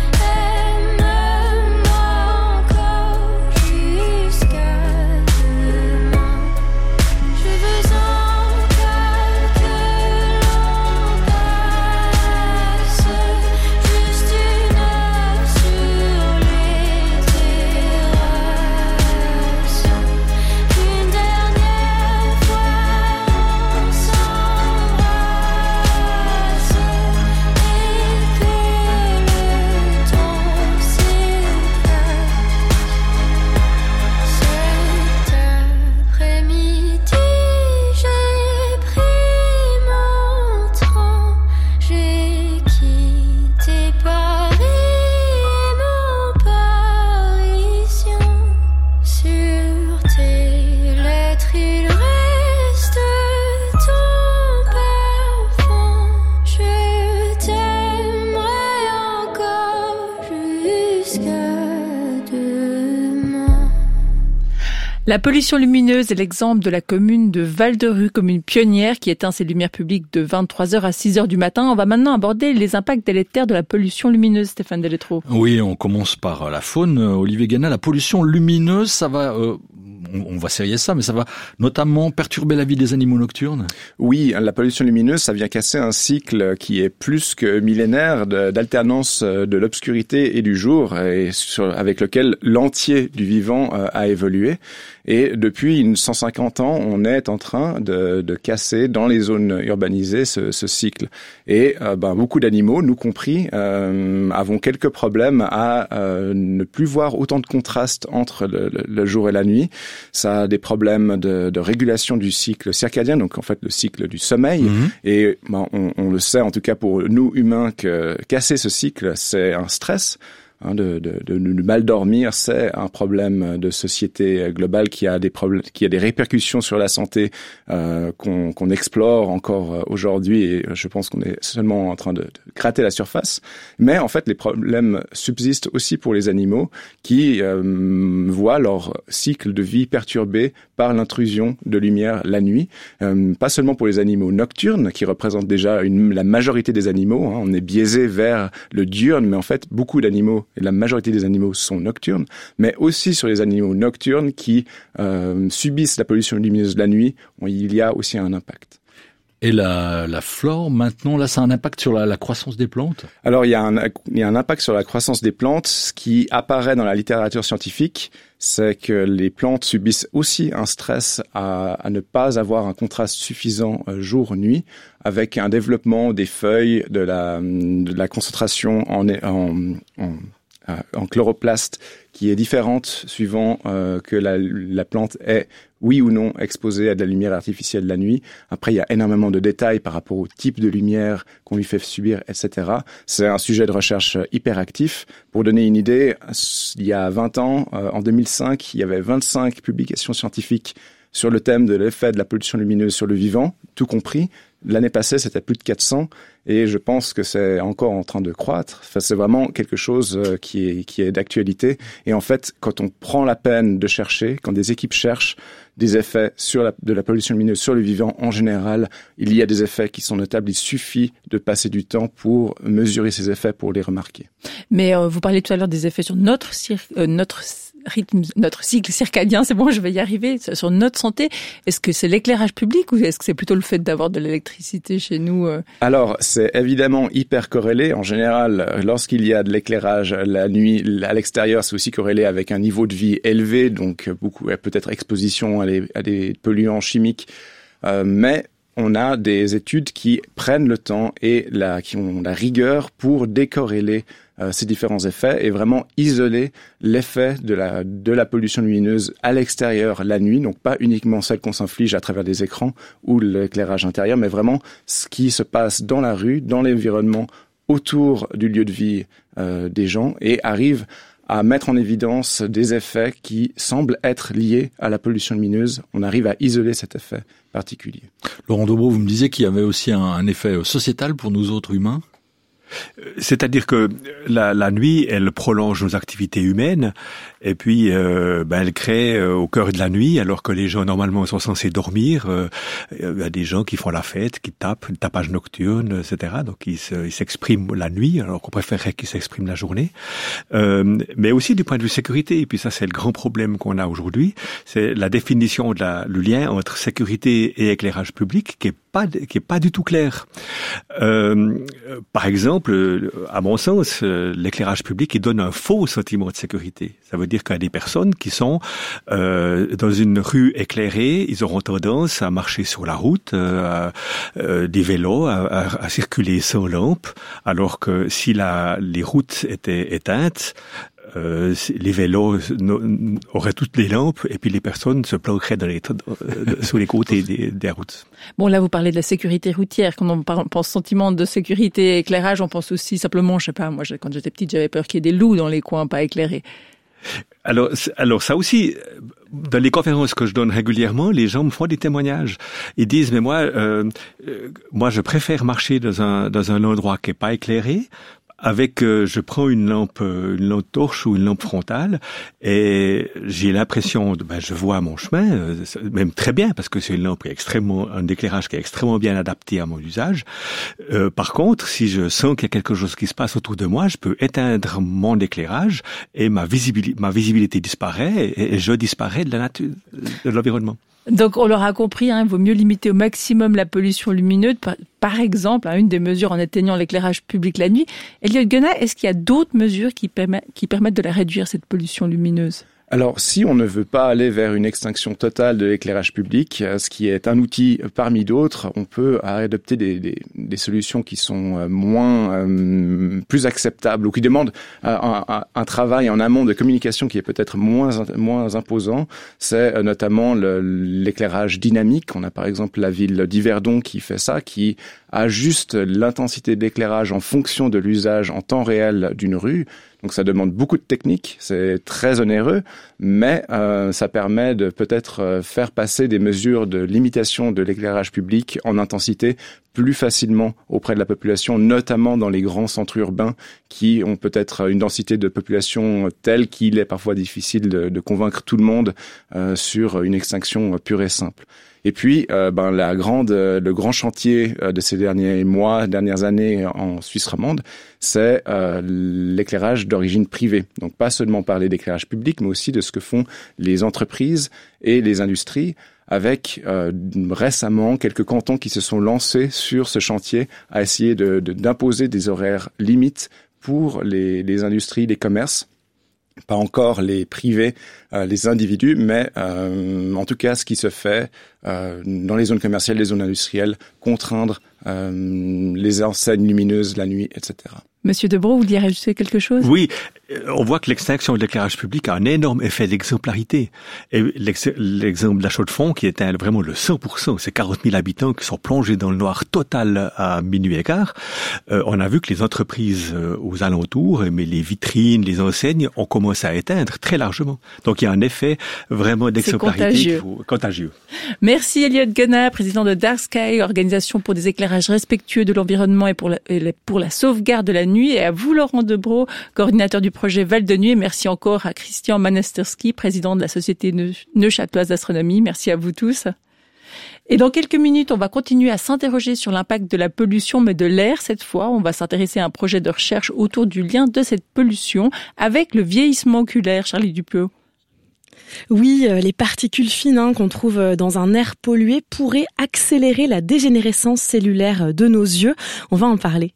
Aime-moi encore jusqu'à demain. Je veux encore que l'on passe juste une heure sur les terrasses. Une dernière fois, on s'embrasse et que le temps s'efface. Cet après-midi, j'ai pris mon train, j'ai quitté Paris et mon Parisien. Sur tes lettres, il reste ton parfum. Je t'aimerai encore jusqu'à demain. La pollution lumineuse est l'exemple de la commune de Val-de-Rue, commune pionnière qui éteint ses lumières publiques de 23h à 6h du matin. On va maintenant aborder les impacts délétères de la pollution lumineuse, Stéphane Deletreau. Oui, on commence par la faune. Olivier Gana, la pollution lumineuse, ça va... on va serrer ça, mais ça va notamment perturber la vie des animaux nocturnes. Oui, la pollution lumineuse, ça vient casser un cycle qui est plus que millénaire d'alternance de l'obscurité et du jour, et avec lequel l'entier du vivant a évolué. Et depuis 150 ans, on est en train de casser dans les zones urbanisées ce cycle. Et beaucoup d'animaux, nous compris, avons quelques problèmes à ne plus voir autant de contraste entre le jour et la nuit. Ça a des problèmes de régulation du cycle circadien, donc en fait le cycle du sommeil. Et on le sait, en tout cas pour nous humains, que casser ce cycle, c'est un stress. De mal dormir, c'est un problème de société globale qui a des répercussions sur la santé qu'on explore encore aujourd'hui, et je pense qu'on est seulement en train de gratter la surface. Mais en fait, les problèmes subsistent aussi pour les animaux qui voient leur cycle de vie perturbé par l'intrusion de lumière la nuit. Pas seulement pour les animaux nocturnes, qui représentent déjà la majorité des animaux. On est biaisé vers le diurne, mais en fait, beaucoup d'animaux, et la majorité des animaux sont nocturnes, mais aussi sur les animaux nocturnes qui subissent la pollution lumineuse la nuit, il y a aussi un impact. Et la flore, maintenant, là, ça a un impact sur la croissance des plantes? Alors, il y a un impact sur la croissance des plantes. Ce qui apparaît dans la littérature scientifique, c'est que les plantes subissent aussi un stress à ne pas avoir un contraste suffisant jour-nuit, avec un développement des feuilles, de la concentration en chloroplaste qui est différente suivant que la plante est oui ou non exposée à de la lumière artificielle la nuit. Après, il y a énormément de détails par rapport au type de lumière qu'on lui fait subir, etc. C'est un sujet de recherche hyper actif. Pour donner une idée, il y a 20 ans, en 2005, il y avait 25 publications scientifiques sur le thème de l'effet de la pollution lumineuse sur le vivant, tout compris. L'année passée, c'était plus de 400 et je pense que c'est encore en train de croître. Enfin, c'est vraiment quelque chose qui est d'actualité. Et en fait, quand on prend la peine de chercher, quand des équipes cherchent des effets de la pollution lumineuse sur le vivant, en général, il y a des effets qui sont notables. Il suffit de passer du temps pour mesurer ces effets, pour les remarquer. Mais vous parliez tout à l'heure des effets sur notre rythme, notre cycle circadien, c'est bon, je vais y arriver, sur notre santé. Est-ce que c'est l'éclairage public ou est-ce que c'est plutôt le fait d'avoir de l'électricité chez nous? Alors, c'est évidemment hyper corrélé. En général, lorsqu'il y a de l'éclairage la nuit à l'extérieur, c'est aussi corrélé avec un niveau de vie élevé, donc peut-être exposition à des polluants chimiques. Mais on a des études qui prennent le temps et qui ont la rigueur pour décorréler ces différents effets et vraiment isoler l'effet de la pollution lumineuse à l'extérieur la nuit, donc pas uniquement celle qu'on s'inflige à travers des écrans ou l'éclairage intérieur, mais vraiment ce qui se passe dans la rue, dans l'environnement, autour du lieu de vie des gens, et arrive à mettre en évidence des effets qui semblent être liés à la pollution lumineuse. On arrive à isoler cet effet particulier. Laurent Dobreau, vous me disiez qu'il y avait aussi un effet sociétal pour nous autres humains? C'est-à-dire que la nuit, elle prolonge nos activités humaines, et puis elle crée au cœur de la nuit, alors que les gens normalement sont censés dormir, il y a des gens qui font la fête, qui tapent, le tapage nocturne, etc. Donc ils s'expriment la nuit, alors qu'on préférerait qu'ils s'expriment la journée. Mais aussi du point de vue sécurité, et puis ça c'est le grand problème qu'on a aujourd'hui, c'est la définition le lien entre sécurité et éclairage public qui est pas du tout clair. Par exemple, à mon sens, l'éclairage public, il donne un faux sentiment de sécurité. Ça veut dire qu'il y a des personnes qui sont dans une rue éclairée, ils auront tendance à marcher sur la route, des vélos, à circuler sans lampe, alors que si les routes étaient éteintes, les vélos auraient toutes les lampes et puis les personnes se planqueraient sur les côtés des routes. Bon, là, vous parlez de la sécurité routière. Quand on pense sentiment de sécurité, éclairage, on pense aussi simplement, je sais pas, moi, quand j'étais petite, j'avais peur qu'il y ait des loups dans les coins pas éclairés. Alors ça aussi, dans les conférences que je donne régulièrement, les gens me font des témoignages. Ils disent, mais moi, je préfère marcher dans un endroit qui est pas éclairé, je prends une lampe torche ou une lampe frontale et j'ai l'impression je vois mon chemin, même très bien parce que c'est une lampe un éclairage qui est extrêmement bien adapté à mon usage. Par contre, si je sens qu'il y a quelque chose qui se passe autour de moi, je peux éteindre mon éclairage et ma visibilité disparaît et je disparais de la nature, de l'environnement. Donc on l'aura compris, il vaut mieux limiter au maximum la pollution lumineuse. Par exemple, une des mesures en éteignant l'éclairage public la nuit. Elliot Guenat, est-ce qu'il y a d'autres mesures qui permettent de la réduire, cette pollution lumineuse ? Alors, si on ne veut pas aller vers une extinction totale de l'éclairage public, ce qui est un outil parmi d'autres, on peut adopter des solutions qui sont plus acceptables ou qui demandent un travail en amont de communication qui est peut-être moins imposant. C'est notamment l'éclairage dynamique. On a par exemple la ville d'Yverdon qui fait ça, qui ajuste l'intensité d'éclairage en fonction de l'usage en temps réel d'une rue. Donc ça demande beaucoup de technique, c'est très onéreux, mais ça permet de peut-être faire passer des mesures de limitation de l'éclairage public en intensité plus facilement auprès de la population, notamment dans les grands centres urbains qui ont peut-être une densité de population telle qu'il est parfois difficile de convaincre tout le monde sur une extinction pure et simple. Et puis, le grand chantier de ces dernières années en Suisse romande, c'est l'éclairage d'origine privée. Donc, pas seulement parler d'éclairage public, mais aussi de ce que font les entreprises et les industries, avec récemment quelques cantons qui se sont lancés sur ce chantier à essayer d'imposer des horaires limites pour les industries, les commerces. Pas encore les privés, les individus, mais en tout cas, ce qui se fait dans les zones commerciales, les zones industrielles, contraindre les enseignes lumineuses la nuit, etc. Monsieur Debrau, vous vouliez rajouter quelque chose? Oui, on voit que l'extinction de l'éclairage public a un énorme effet d'exemplarité. Et l'exemple de la Chaux-de-Fonds, qui est vraiment le 100%, c'est 40 000 habitants qui sont plongés dans le noir total à minuit et quart. On a vu que les entreprises aux alentours, mais les vitrines, les enseignes, ont commencé à éteindre très largement. Donc il y a un effet vraiment d'exemplarité contagieux. Merci Elliot Guenat, président de Dark Sky, organisation pour des éclairages respectueux de l'environnement et pour la sauvegarde de la nuit. Et à vous Laurent Debrau, coordinateur du projet Val de Nuit. Et merci encore à Christian Manasterski, président de la Société Neuchâteloise d'Astronomie. Merci à vous tous. Et dans quelques minutes, on va continuer à s'interroger sur l'impact de la pollution, mais de l'air cette fois. On va s'intéresser à un projet de recherche autour du lien de cette pollution avec le vieillissement oculaire. Charlie Dupieux. Oui, les particules fines qu'on trouve dans un air pollué pourraient accélérer la dégénérescence cellulaire de nos yeux. On va en parler.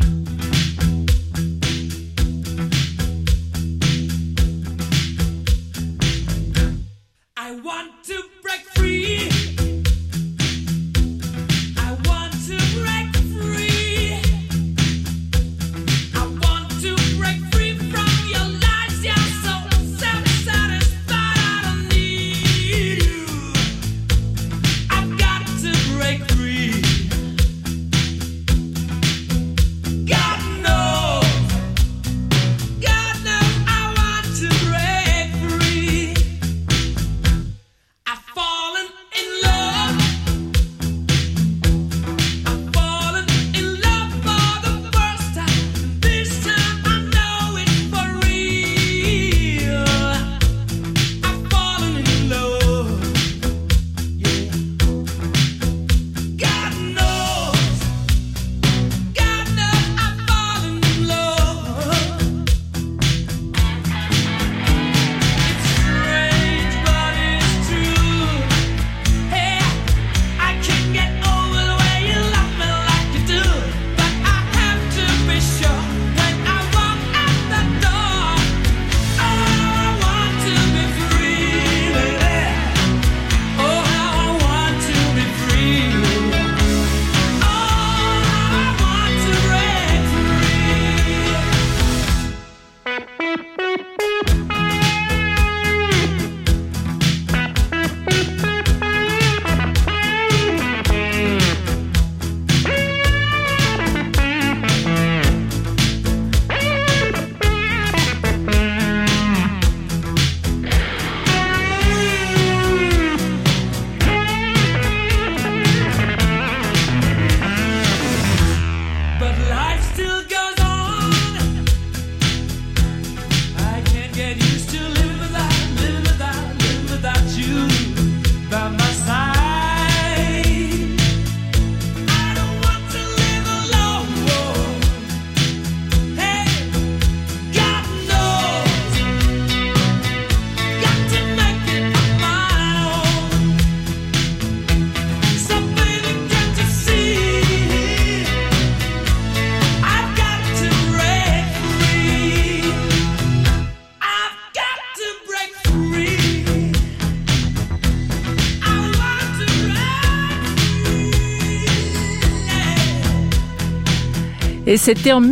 Et c'était en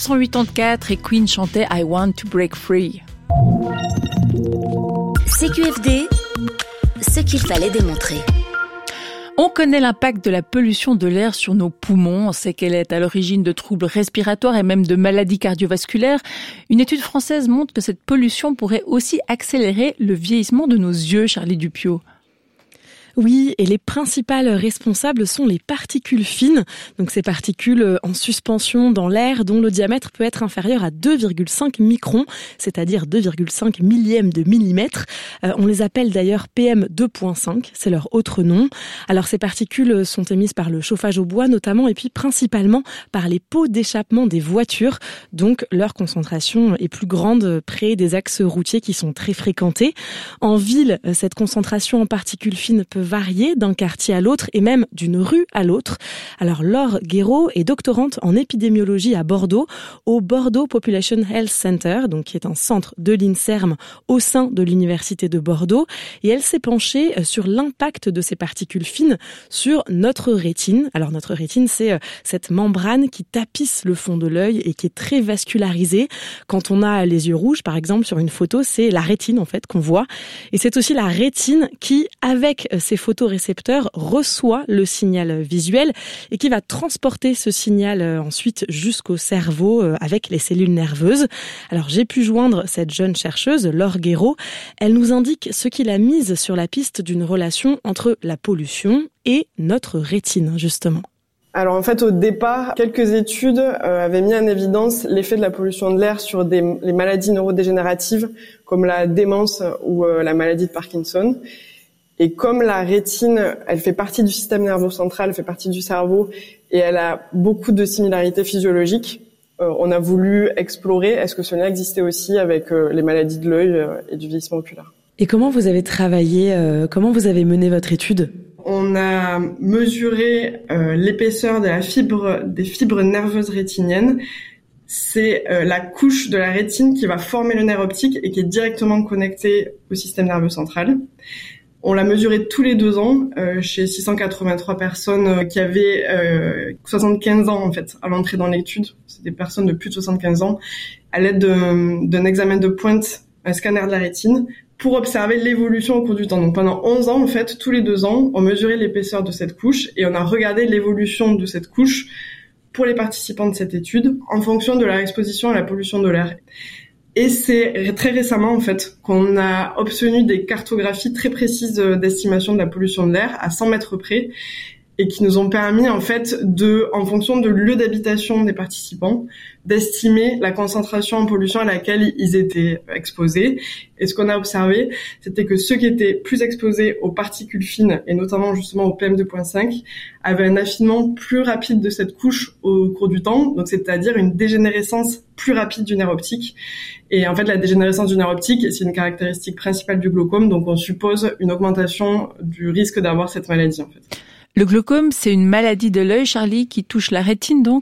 1984 et Queen chantait I Want to Break Free. CQFD, ce qu'il fallait démontrer. On connaît l'impact de la pollution de l'air sur nos poumons. On sait qu'elle est à l'origine de troubles respiratoires et même de maladies cardiovasculaires. Une étude française montre que cette pollution pourrait aussi accélérer le vieillissement de nos yeux, Charlie Dupieux. Oui, et les principales responsables sont les particules fines. Donc ces particules en suspension dans l'air dont le diamètre peut être inférieur à 2,5 microns, c'est-à-dire 2,5 millièmes de millimètre. On les appelle d'ailleurs PM2.5, c'est leur autre nom. Alors ces particules sont émises par le chauffage au bois notamment et puis principalement par les pots d'échappement des voitures. Donc leur concentration est plus grande près des axes routiers qui sont très fréquentés. En ville, cette concentration en particules fines peut varier d'un quartier à l'autre et même d'une rue à l'autre. Alors Laure Guéraud est doctorante en épidémiologie à Bordeaux, au Bordeaux Population Health Center, donc qui est un centre de l'INSERM au sein de l'Université de Bordeaux, et elle s'est penchée sur l'impact de ces particules fines sur notre rétine. Alors notre rétine, c'est cette membrane qui tapisse le fond de l'œil et qui est très vascularisée. Quand on a les yeux rouges, par exemple, sur une photo, c'est la rétine en fait qu'on voit. Et c'est aussi la rétine qui, avec ses photorécepteurs, reçoit le signal visuel et qui va transporter ce signal ensuite jusqu'au cerveau avec les cellules nerveuses. Alors j'ai pu joindre cette jeune chercheuse, Laure Guéraud. Elle nous indique ce qui l'a mise sur la piste d'une relation entre la pollution et notre rétine, justement. Alors en fait, au départ, quelques études avaient mis en évidence l'effet de la pollution de l'air sur les maladies neurodégénératives comme la démence ou la maladie de Parkinson. Et comme la rétine, elle fait partie du système nerveux central, elle fait partie du cerveau et elle a beaucoup de similarités physiologiques, on a voulu explorer est-ce que ce lien existait aussi avec les maladies de l'œil et du vieillissement oculaire. Et comment vous avez travaillé, comment vous avez mené votre étude ? On a mesuré l'épaisseur des fibres nerveuses rétiniennes. C'est la couche de la rétine qui va former le nerf optique et qui est directement connectée au système nerveux central. On l'a mesuré tous les 2 ans chez 683 personnes qui avaient 75 ans en fait à l'entrée dans l'étude. C'est des personnes de plus de 75 ans à l'aide d'un examen de pointe, un scanner de la rétine, pour observer l'évolution au cours du temps. Donc pendant 11 ans, en fait, tous les 2 ans, on mesurait l'épaisseur de cette couche et on a regardé l'évolution de cette couche pour les participants de cette étude en fonction de leur exposition à la pollution de l'air. Et c'est très récemment, en fait, qu'on a obtenu des cartographies très précises d'estimation de la pollution de l'air à 100 mètres près et qui nous ont permis, en fait, en fonction de lieu d'habitation des participants, d'estimer la concentration en pollution à laquelle ils étaient exposés. Et ce qu'on a observé, c'était que ceux qui étaient plus exposés aux particules fines, et notamment justement au PM2.5, avaient un affinement plus rapide de cette couche au cours du temps, donc c'est-à-dire une dégénérescence plus rapide du nerf optique. Et en fait, la dégénérescence du nerf optique, c'est une caractéristique principale du glaucome, donc on suppose une augmentation du risque d'avoir cette maladie, en fait. Le glaucome, c'est une maladie de l'œil, Charlie, qui touche la rétine, donc ?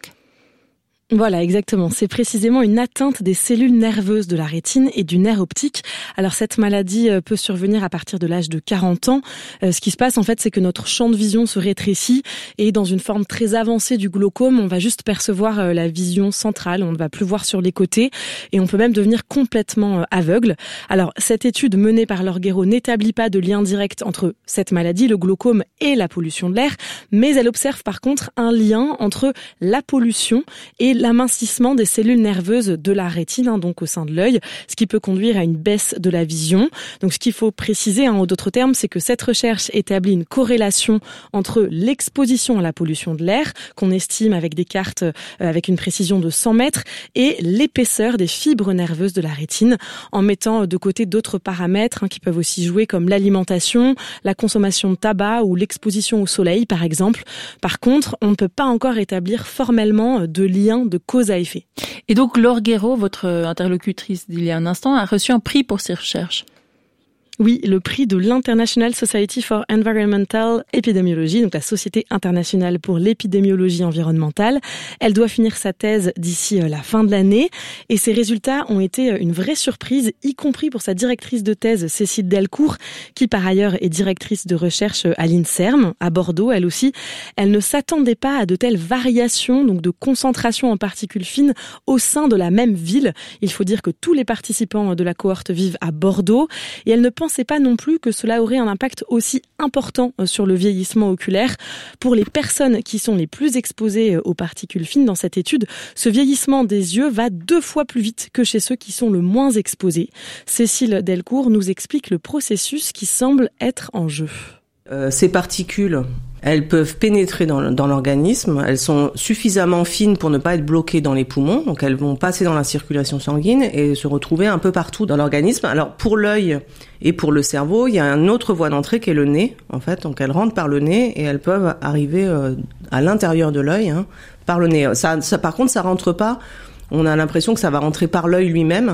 Voilà, exactement. C'est précisément une atteinte des cellules nerveuses de la rétine et du nerf optique. Alors cette maladie peut survenir à partir de l'âge de 40 ans. Ce qui se passe en fait, c'est que notre champ de vision se rétrécit et dans une forme très avancée du glaucome, on va juste percevoir la vision centrale, on ne va plus voir sur les côtés et on peut même devenir complètement aveugle. Alors cette étude menée par Laure Guéraud n'établit pas de lien direct entre cette maladie, le glaucome et la pollution de l'air, mais elle observe par contre un lien entre la pollution et l'amincissement des cellules nerveuses de la rétine, donc au sein de l'œil, ce qui peut conduire à une baisse de la vision. Donc ce qu'il faut préciser, en d'autres termes, c'est que cette recherche établit une corrélation entre l'exposition à la pollution de l'air, qu'on estime avec des cartes avec une précision de 100 mètres, et l'épaisseur des fibres nerveuses de la rétine, en mettant de côté d'autres paramètres qui peuvent aussi jouer, comme l'alimentation, la consommation de tabac ou l'exposition au soleil, par exemple. Par contre, on ne peut pas encore établir formellement de lien de cause à effet. Et donc Laure Guéraud, votre interlocutrice d'il y a un instant, a reçu un prix pour ses recherches. Oui, le prix de l'International Society for Environmental Epidemiology, donc la Société internationale pour l'épidémiologie environnementale. Elle doit finir sa thèse d'ici la fin de l'année et ses résultats ont été une vraie surprise, y compris pour sa directrice de thèse, Cécile Delcourt, qui par ailleurs est directrice de recherche à l'INSERM, à Bordeaux, elle aussi. Elle ne s'attendait pas à de telles variations, donc de concentration en particules fines au sein de la même ville. Il faut dire que tous les participants de la cohorte vivent à Bordeaux et elle ne pensait pas non plus que cela aurait un impact aussi important sur le vieillissement oculaire. Pour les personnes qui sont les plus exposées aux particules fines dans cette étude, ce vieillissement des yeux va 2 fois plus vite que chez ceux qui sont le moins exposés. Cécile Delcourt nous explique le processus qui semble être en jeu. Ces particules, elles peuvent pénétrer dans l'organisme, elles sont suffisamment fines pour ne pas être bloquées dans les poumons, donc elles vont passer dans la circulation sanguine et se retrouver un peu partout dans l'organisme. Alors pour l'œil et pour le cerveau, il y a une autre voie d'entrée qui est le nez, en fait, donc elles rentrent par le nez et elles peuvent arriver à l'intérieur de l'œil, par le nez. Ça par contre, ça rentre pas, on a l'impression que ça va rentrer par l'œil lui-même,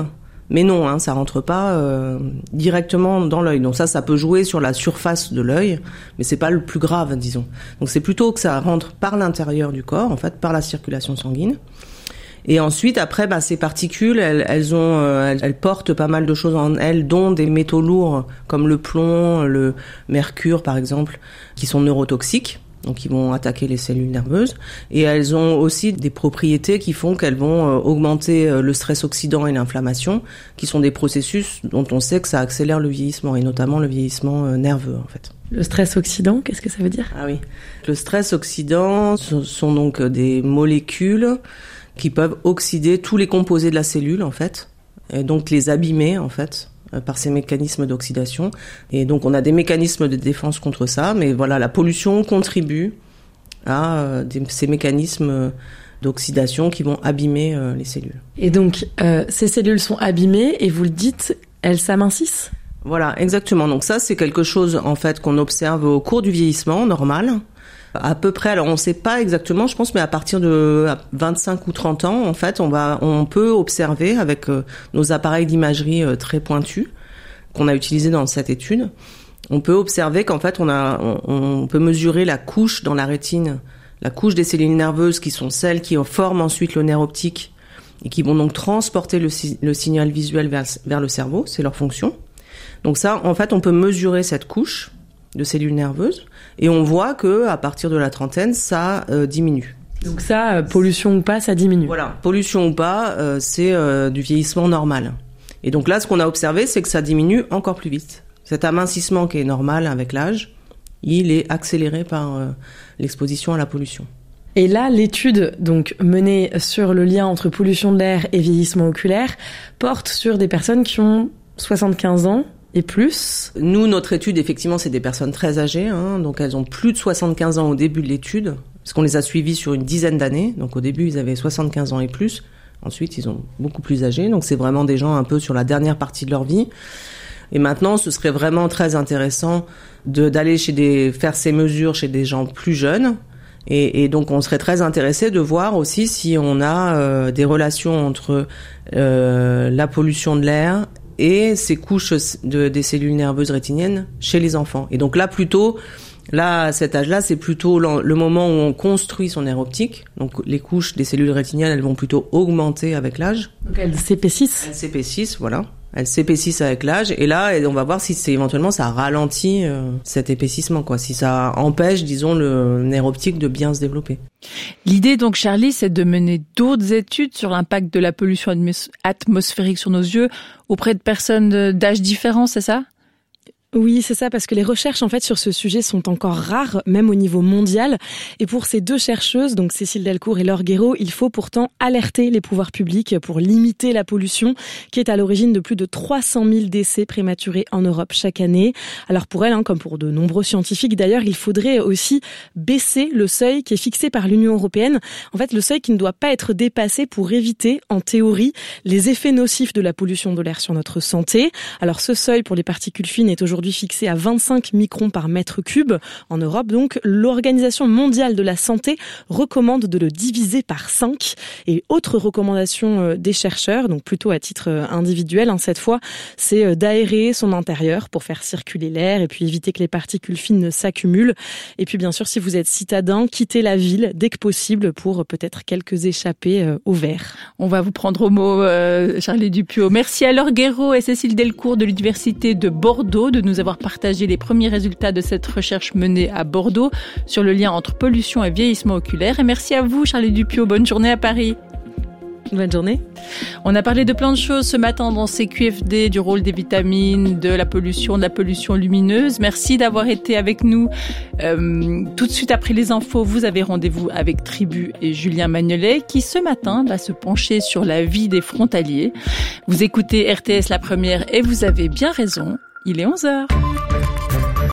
Mais non, ça rentre pas directement dans l'œil. Donc ça peut jouer sur la surface de l'œil, mais c'est pas le plus grave, disons. Donc c'est plutôt que ça rentre par l'intérieur du corps, en fait, par la circulation sanguine. Et ensuite, après, ces particules, elles portent pas mal de choses en elles, dont des métaux lourds comme le plomb, le mercure, par exemple, qui sont neurotoxiques. Donc, ils vont attaquer les cellules nerveuses. Et elles ont aussi des propriétés qui font qu'elles vont augmenter le stress oxydant et l'inflammation, qui sont des processus dont on sait que ça accélère le vieillissement, et notamment le vieillissement nerveux, en fait. Le stress oxydant, qu'est-ce que ça veut dire ? Ah oui. Le stress oxydant, ce sont donc des molécules qui peuvent oxyder tous les composés de la cellule, en fait, et donc les abîmer, en fait, par ces mécanismes d'oxydation. Et donc, on a des mécanismes de défense contre ça, mais voilà, la pollution contribue à ces mécanismes d'oxydation qui vont abîmer les cellules. Et donc, ces cellules sont abîmées, et vous le dites, elles s'amincissent ? Voilà, exactement. Donc ça, c'est quelque chose, en fait, qu'on observe au cours du vieillissement normal. À peu près, alors on ne sait pas exactement, je pense, mais à partir de 25 ou 30 ans, en fait, on peut observer avec nos appareils d'imagerie très pointus qu'on a utilisés dans cette étude. On peut observer qu'en fait, on peut mesurer la couche dans la rétine, la couche des cellules nerveuses qui sont celles qui forment ensuite le nerf optique et qui vont donc transporter le signal visuel vers le cerveau, c'est leur fonction. Donc ça, en fait, on peut mesurer cette couche de cellules nerveuses, et on voit que à partir de la trentaine, ça diminue. Donc ça, pollution ou pas, ça diminue. Voilà, pollution ou pas, c'est du vieillissement normal. Et donc là, ce qu'on a observé, c'est que ça diminue encore plus vite. Cet amincissement qui est normal avec l'âge, il est accéléré par l'exposition à la pollution. Et là, l'étude donc menée sur le lien entre pollution de l'air et vieillissement oculaire porte sur des personnes qui ont 75 ans et plus. Nous, notre étude, effectivement, c'est des personnes très âgées, donc elles ont plus de 75 ans au début de l'étude, parce qu'on les a suivies sur une dizaine d'années. Donc au début, ils avaient 75 ans et plus. Ensuite, ils ont beaucoup plus âgés. Donc c'est vraiment des gens un peu sur la dernière partie de leur vie. Et maintenant, ce serait vraiment très intéressant d'aller faire ces mesures chez des gens plus jeunes. Et donc, on serait très intéressé de voir aussi si on a des relations entre la pollution de l'air et ces couches des cellules nerveuses rétiniennes chez les enfants. Et donc là, à cet âge-là, c'est plutôt le moment où on construit son nerf optique. Donc les couches des cellules rétiniennes, elles vont plutôt augmenter avec l'âge. Donc elles s'épaississent. Elles s'épaississent, voilà. Elles s'épaississent avec l'âge. Et là, on va voir si éventuellement ça ralentit cet épaississement, quoi. Si ça empêche, disons, le nerf optique de bien se développer. L'idée, donc, Charlie, c'est de mener d'autres études sur l'impact de la pollution atmosphérique sur nos yeux auprès de personnes d'âge différents, c'est ça ? Oui, c'est ça, parce que les recherches en fait sur ce sujet sont encore rares, même au niveau mondial. Et pour ces deux chercheuses, donc Cécile Delcourt et Laure Guéraud, il faut pourtant alerter les pouvoirs publics pour limiter la pollution, qui est à l'origine de plus de 300 000 décès prématurés en Europe chaque année. Alors pour elles, comme pour de nombreux scientifiques d'ailleurs, il faudrait aussi baisser le seuil qui est fixé par l'Union européenne. En fait, le seuil qui ne doit pas être dépassé pour éviter, en théorie, les effets nocifs de la pollution de l'air sur notre santé. Alors ce seuil pour les particules fines est aujourd'hui fixé à 25 microns par mètre cube. En Europe, donc, l'Organisation mondiale de la santé recommande de le diviser par 5. Et autre recommandation des chercheurs, donc plutôt à titre individuel, cette fois, c'est d'aérer son intérieur pour faire circuler l'air et puis éviter que les particules fines ne s'accumulent. Et puis, bien sûr, si vous êtes citadin, quittez la ville dès que possible pour peut-être quelques échappées au vert. On va vous prendre au mot, Charlie Dupuot. Merci à Laure Guéraud et Cécile Delcourt de l'Université de Bordeaux de nous avoir partagé les premiers résultats de cette recherche menée à Bordeaux sur le lien entre pollution et vieillissement oculaire. Et merci à vous, Charlie Dupuot. Bonne journée à Paris. Bonne journée. On a parlé de plein de choses ce matin dans CQFD, du rôle des vitamines, de la pollution lumineuse. Merci d'avoir été avec nous. Tout de suite après les infos, vous avez rendez-vous avec Tribu et Julien Magnolet qui ce matin va se pencher sur la vie des frontaliers. Vous écoutez RTS La Première et vous avez bien raison. Il est 11h.